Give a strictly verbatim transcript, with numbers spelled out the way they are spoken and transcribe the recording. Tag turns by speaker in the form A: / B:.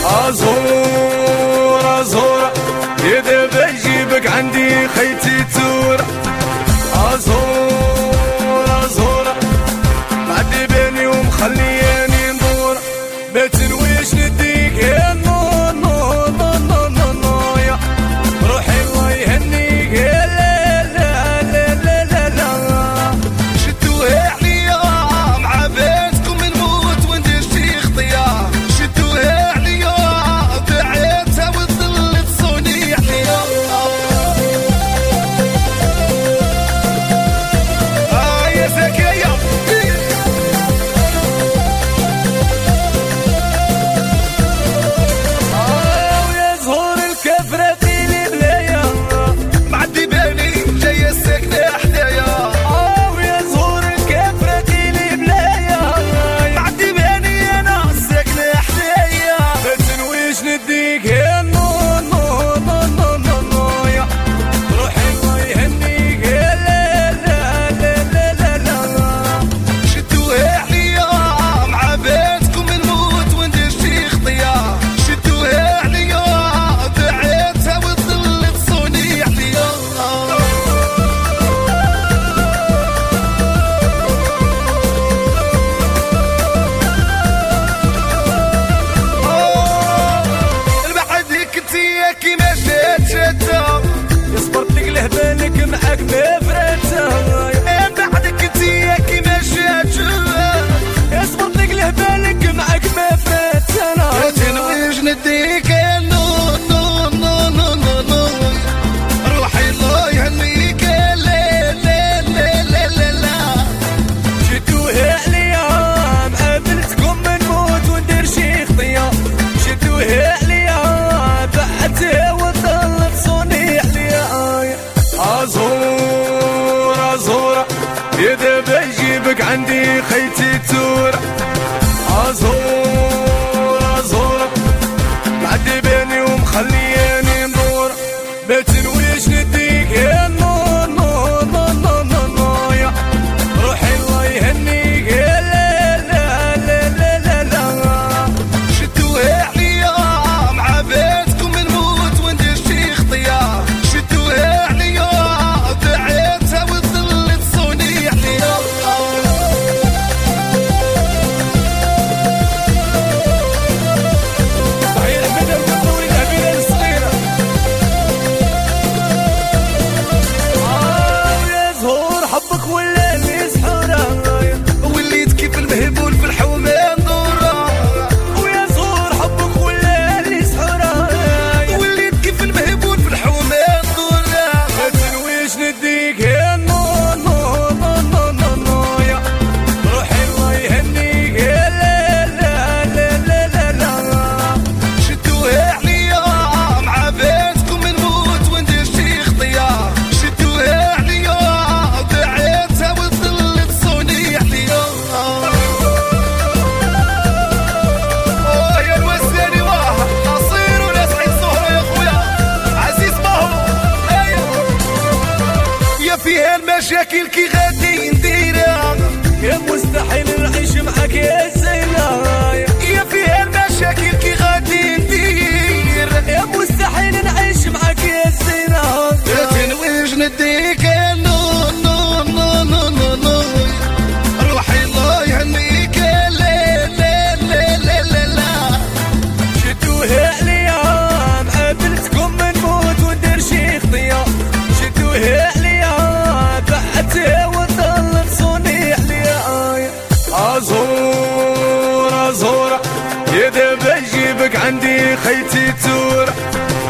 A: أزهور أزهور يدب يجيبك عندي خيتي تور. أزهور أزهور معدي بيني ومخلياني ندور بتنويش نديك يا نور نور نور نور نور يا روحي الله يهنيك يا لا لا لا لا لا لا.
B: شدوها عليا مع بيتكم نموت وندير شي خطيه. شدوها عليا دعيتها والظل تصوني عليا. اه يا زكيه
A: بالك معاك ما فراتها بعدك انتيا كي ما جاتش. اصبرت لك له بالك معاك ما فراتها
B: تنويج نديك نو نو نو نو نو نو روحي الله يهنيك لا لا لا لا لا لا.
A: شدوها عليا مع بنتكم نموت وندير شي خطيه. شدوها عليا بعدها وظل تصوني عليا. أزهور أزهور يدب يجيبك عندي خيتي تور. أزهور أزهور معدي بيني ومخلياني ندور بتنويش نديك يا نور نور نور نور نور نور يا روحي الله يهنيك يا لا لا لا لا لا لا.
B: شدوها عليا مع بيتكم نموت وندير شي خطيه. شدوها عليا دعيتها والظل تصوني عليا.
A: صحيح بدا وتطوري العبيله الصغيره. اه يا زهور حبك ولا لي سحوره
B: وليت كيف المهبول في الحومه ندوره.
A: ويا زهور حبك ولا لي سحوره
B: وليت كيف المهبول في الحومه ندوره.
A: ما تنويش نديك يا نور نور نور نور نور يا روحي الله يهنيك يا لا لا لا لا لا لا.
B: شدوها عليا مع بيتكم نموت وندير شي خطيه. شدوها عليا دعيتها والظل تصوني عليا. اوه يا الوساني واه قصير وناس عين سهره يا خويا عزيز ماهو. يا فيها المشاكل كي غادي نديرها.
A: يا مستحيل نعيش معاك يا زينة.
B: يا فيها المشاكل كي غادي ندير.
A: يا مستحيل نعيش معاك يا زينة.
B: تنويج نديك نو نو نو نو نو نو روحي الله يهنيك لا لا لا لا لا لا.
A: شدوها عليا مع بنتكم نموت وندير شي خطيه. شدوها عليا بعدها وظل تصوني عليا. أزهور أزهور يدب يجيبك عندي خيتي تور.